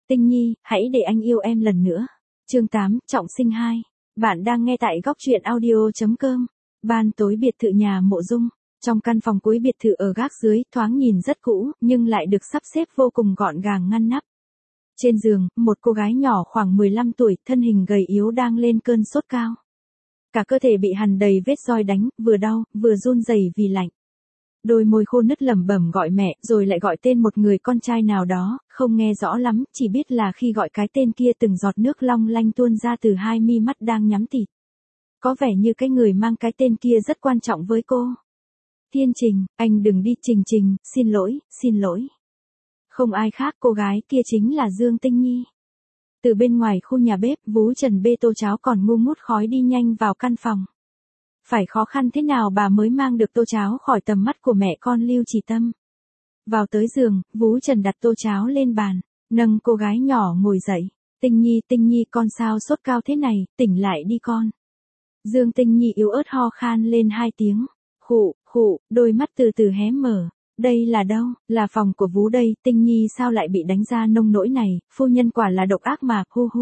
Tinh Nhi, hãy để anh yêu em lần nữa. Chương 8, Trọng sinh 2. Bạn đang nghe tại góc truyện audio.com. Ban tối biệt thự nhà Mộ Dung. Trong căn phòng cuối biệt thự ở gác dưới, thoáng nhìn rất cũ, nhưng lại được sắp xếp vô cùng gọn gàng ngăn nắp. Trên giường, một cô gái nhỏ khoảng 15 tuổi, thân hình gầy yếu đang lên cơn sốt cao. Cả cơ thể bị hằn đầy vết roi đánh, vừa đau, vừa run rẩy vì lạnh. Đôi môi khô nứt lẩm bẩm gọi mẹ, rồi lại gọi tên một người con trai nào đó, không nghe rõ lắm, chỉ biết là khi gọi cái tên kia từng giọt nước long lanh tuôn ra từ hai mi mắt đang nhắm tịt. Có vẻ như cái người mang cái tên kia rất quan trọng với cô. Thiên Trình, anh đừng đi. Trình, xin lỗi. Không ai khác, cô gái kia chính là Dương Tinh Nhi. Từ bên ngoài khu nhà bếp, Vú Trần bê tô cháo còn ngu ngút khói đi nhanh vào căn phòng. Phải khó khăn thế nào bà mới mang được tô cháo khỏi tầm mắt của mẹ con Lưu Chỉ Tâm. Vào tới giường, Vú Trần đặt tô cháo lên bàn, nâng cô gái nhỏ ngồi dậy. Tinh Nhi con sao sốt cao thế này, tỉnh lại đi con. Dương Tinh Nhi yếu ớt ho khan lên 2 tiếng. Khụ, đôi mắt từ từ hé mở. Đây là đâu? Là phòng của Vú đây. Tinh Nhi sao lại bị đánh ra nông nỗi này, phu nhân quả là độc ác mà, hu.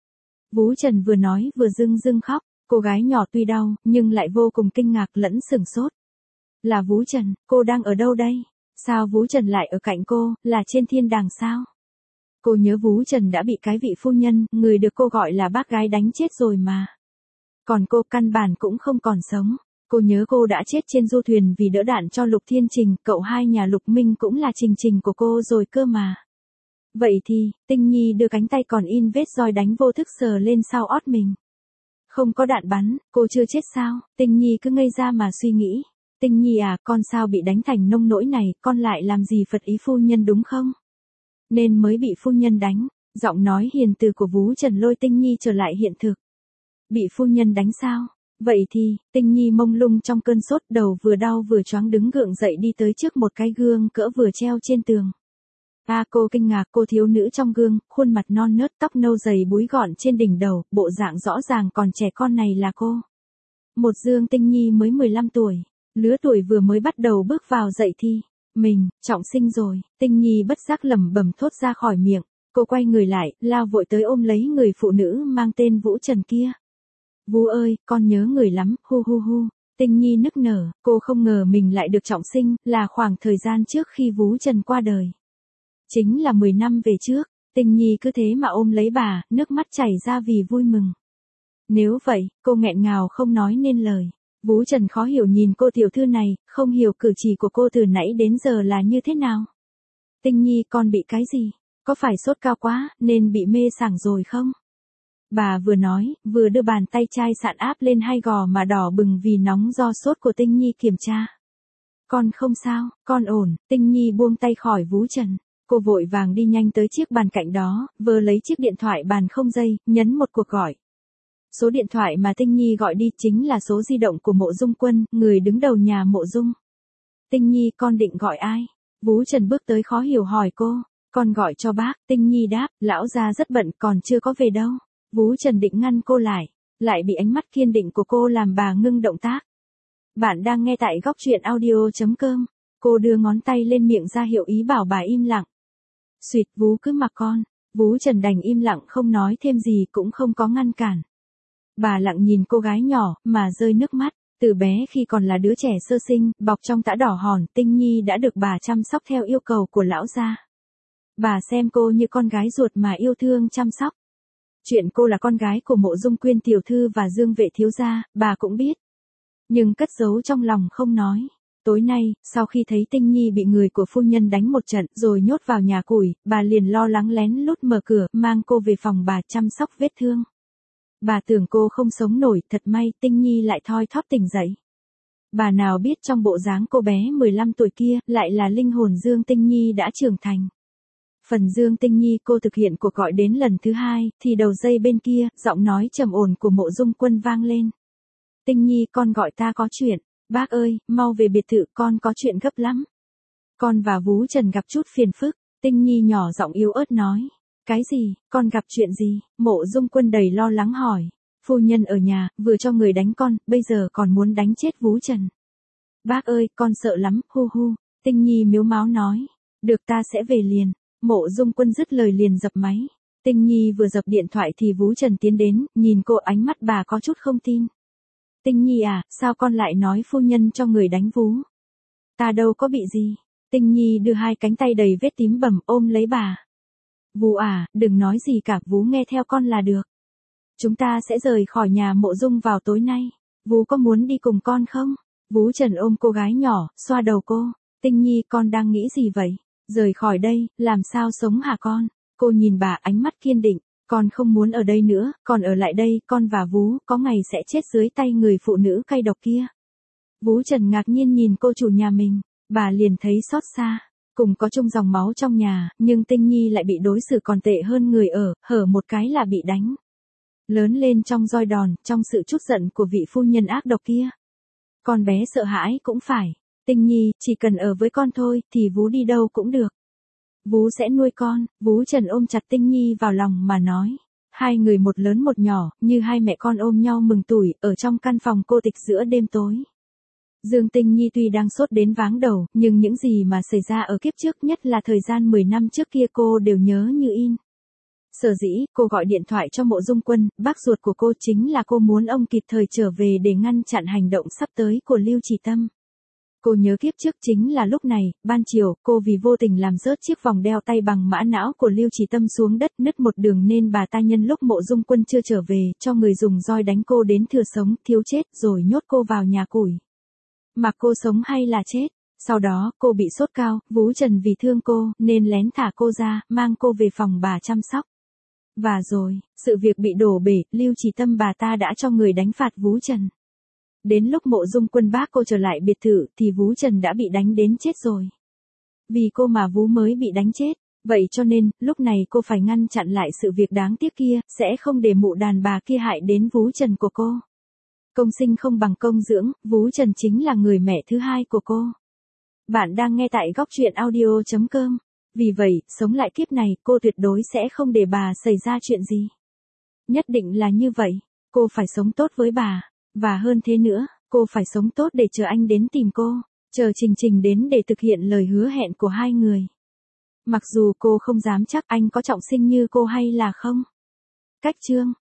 Vú Trần vừa nói vừa rưng khóc. Cô gái nhỏ tuy đau, nhưng lại vô cùng kinh ngạc lẫn sửng sốt. Là Vú Trần, cô đang ở đâu đây? Sao Vú Trần lại ở cạnh cô, là trên thiên đàng sao? Cô nhớ Vú Trần đã bị cái vị phu nhân, người được cô gọi là bác gái đánh chết rồi mà. Còn cô căn bản cũng không còn sống. Cô nhớ cô đã chết trên du thuyền vì đỡ đạn cho Lục Thiên Trình, cậu hai nhà Lục Minh cũng là Trình của cô rồi cơ mà. Vậy thì, Tinh Nhi đưa cánh tay còn in vết roi đánh vô thức sờ lên sau ót mình. Không có đạn bắn, cô chưa chết sao? Tinh Nhi cứ ngây ra mà suy nghĩ. Tinh Nhi à, con sao bị đánh thành nông nỗi này, con lại làm gì phật ý phu nhân đúng không? Nên mới bị phu nhân đánh. Giọng nói hiền từ của Vú Trần lôi Tinh Nhi trở lại hiện thực. Bị phu nhân đánh sao? Vậy thì, Tinh Nhi mông lung trong cơn sốt, đầu vừa đau vừa choáng đứng gượng dậy đi tới trước một cái gương cỡ vừa treo trên tường. Cô kinh ngạc, cô thiếu nữ trong gương, khuôn mặt non nớt, tóc nâu dày búi gọn trên đỉnh đầu, bộ dạng rõ ràng còn trẻ con này là cô. Một Dương Tinh Nhi mới 15 tuổi, lứa tuổi vừa mới bắt đầu bước vào dậy thì. Mình, trọng sinh rồi. Tinh Nhi bất giác lẩm bẩm thốt ra khỏi miệng. Cô quay người lại, lao vội tới ôm lấy người phụ nữ mang tên Vũ Trần kia. Vú ơi, con nhớ người lắm, hu. Tinh Nhi nức nở, cô không ngờ mình lại được trọng sinh, là khoảng thời gian trước khi Vú Trần qua đời. Chính là 10 năm về trước. Tinh Nhi cứ thế mà ôm lấy bà, nước mắt chảy ra vì vui mừng. Nếu vậy, cô nghẹn ngào không nói nên lời. Vú Trần khó hiểu nhìn cô tiểu thư này, không hiểu cử chỉ của cô từ nãy đến giờ là như thế nào. Tinh Nhi, con bị cái gì? Có phải sốt cao quá, nên bị mê sảng rồi không? Bà vừa nói, vừa đưa bàn tay chai sạn áp lên hai gò mà đỏ bừng vì nóng do sốt của Tinh Nhi kiểm tra. Con không sao, con ổn. Tinh Nhi buông tay khỏi Vú Trần. Cô vội vàng đi nhanh tới chiếc bàn cạnh đó, vơ lấy chiếc điện thoại bàn không dây, nhấn một cuộc gọi. Số điện thoại mà Tinh Nhi gọi đi chính là số di động của Mộ Dung Quân, người đứng đầu nhà Mộ Dung. Tinh Nhi, con định gọi ai? Vú Trần bước tới khó hiểu hỏi cô. Con gọi cho bác. Tinh Nhi đáp, lão gia rất bận còn chưa có về đâu. Vú Trần định ngăn cô lại bị ánh mắt kiên định của cô làm bà ngưng động tác. Bạn đang nghe tại góc truyện audio.com. Cô đưa ngón tay lên miệng ra hiệu ý bảo bà im lặng. Xuyệt, Vú cứ mặc con. Vú Trần đành im lặng không nói thêm gì cũng không có ngăn cản. Bà lặng nhìn cô gái nhỏ mà rơi nước mắt. Từ bé khi còn là đứa trẻ sơ sinh, bọc trong tã đỏ hòn, Tinh Nhi đã được bà chăm sóc theo yêu cầu của lão gia. Bà xem cô như con gái ruột mà yêu thương chăm sóc. Chuyện cô là con gái của Mộ Dung Quyên tiểu thư và Dương Vệ thiếu gia, bà cũng biết. Nhưng cất giấu trong lòng không nói. Tối nay, sau khi thấy Tinh Nhi bị người của phu nhân đánh một trận rồi nhốt vào nhà củi, bà liền lo lắng lén lút mở cửa, mang cô về phòng bà chăm sóc vết thương. Bà tưởng cô không sống nổi, thật may Tinh Nhi lại thoi thóp tỉnh dậy. Bà nào biết trong bộ dáng cô bé 15 tuổi kia, lại là linh hồn Dương Tinh Nhi đã trưởng thành. Phần Dương Tinh Nhi cô thực hiện cuộc gọi đến lần thứ 2, thì đầu dây bên kia, giọng nói trầm ổn của Mộ Dung Quân vang lên. Tinh Nhi, con gọi ta có chuyện. Bác ơi, mau về biệt thự, con có chuyện gấp lắm. Con và Vú Trần gặp chút phiền phức. Tinh Nhi nhỏ giọng yếu ớt nói. Cái gì, con gặp chuyện gì? Mộ Dung Quân đầy lo lắng hỏi. Phu nhân ở nhà, vừa cho người đánh con, bây giờ còn muốn đánh chết Vú Trần. Bác ơi, con sợ lắm, hu. Tinh Nhi miếu máo nói. Được, ta sẽ về liền. Mộ Dung Quân dứt lời liền dập máy. Tinh Nhi vừa dập điện thoại thì Vú Trần tiến đến, nhìn cô ánh mắt bà có chút không tin. Tinh Nhi à, sao con lại nói phu nhân cho người đánh Vú? Ta đâu có bị gì. Tinh Nhi đưa hai cánh tay đầy vết tím bầm ôm lấy bà. Vú à, đừng nói gì cả, Vú nghe theo con là được. Chúng ta sẽ rời khỏi nhà Mộ Dung vào tối nay. Vú có muốn đi cùng con không? Vú Trần ôm cô gái nhỏ, xoa đầu cô. Tinh Nhi, con đang nghĩ gì vậy? Rời khỏi đây, làm sao sống hả con? Cô nhìn bà ánh mắt kiên định. Con không muốn ở đây nữa, con ở lại đây, con và Vú có ngày sẽ chết dưới tay người phụ nữ cay độc kia. Vú Trần ngạc nhiên nhìn cô chủ nhà mình, bà liền thấy xót xa. Cùng có chung dòng máu trong nhà, nhưng Tinh Nhi lại bị đối xử còn tệ hơn người ở, hở một cái là bị đánh. Lớn lên trong roi đòn, trong sự trút giận của vị phu nhân ác độc kia. Con bé sợ hãi cũng phải. Tinh Nhi, chỉ cần ở với con thôi, thì Vú đi đâu cũng được. Vú sẽ nuôi con. Vú Trần ôm chặt Tinh Nhi vào lòng mà nói. Hai người một lớn một nhỏ, như hai mẹ con ôm nhau mừng tủi, ở trong căn phòng cô tịch giữa đêm tối. Dương Tinh Nhi tuy đang sốt đến váng đầu, nhưng những gì mà xảy ra ở kiếp trước, nhất là thời gian 10 năm trước kia, cô đều nhớ như in. Sở dĩ, cô gọi điện thoại cho Mộ Dung Quân, bác ruột của cô, chính là cô muốn ông kịp thời trở về để ngăn chặn hành động sắp tới của Lưu Chỉ Tâm. Cô nhớ kiếp trước chính là lúc này, ban chiều, cô vì vô tình làm rớt chiếc vòng đeo tay bằng mã não của Lưu Chỉ Tâm xuống đất, nứt một đường, nên bà ta nhân lúc Mộ Dung Quân chưa trở về, cho người dùng roi đánh cô đến thừa sống, thiếu chết, rồi nhốt cô vào nhà củi. Mặc cô sống hay là chết. Sau đó, cô bị sốt cao, Vú Trần vì thương cô, nên lén thả cô ra, mang cô về phòng bà chăm sóc. Và rồi, sự việc bị đổ bể, Lưu Chỉ Tâm bà ta đã cho người đánh phạt Vú Trần. Đến lúc Mộ Dung Quân bác cô trở lại biệt thự, thì Vú Trần đã bị đánh đến chết rồi. Vì cô mà Vú mới bị đánh chết, vậy cho nên, lúc này cô phải ngăn chặn lại sự việc đáng tiếc kia, sẽ không để mụ đàn bà kia hại đến Vú Trần của cô. Công sinh không bằng công dưỡng, Vú Trần chính là người mẹ thứ hai của cô. Bạn đang nghe tại góc truyện audio.com. Vì vậy, sống lại kiếp này, cô tuyệt đối sẽ không để bà xảy ra chuyện gì. Nhất định là như vậy, cô phải sống tốt với bà. Và hơn thế nữa, cô phải sống tốt để chờ anh đến tìm cô, chờ Trình Trình đến để thực hiện lời hứa hẹn của hai người. Mặc dù cô không dám chắc anh có trọng sinh như cô hay là không. Cách chương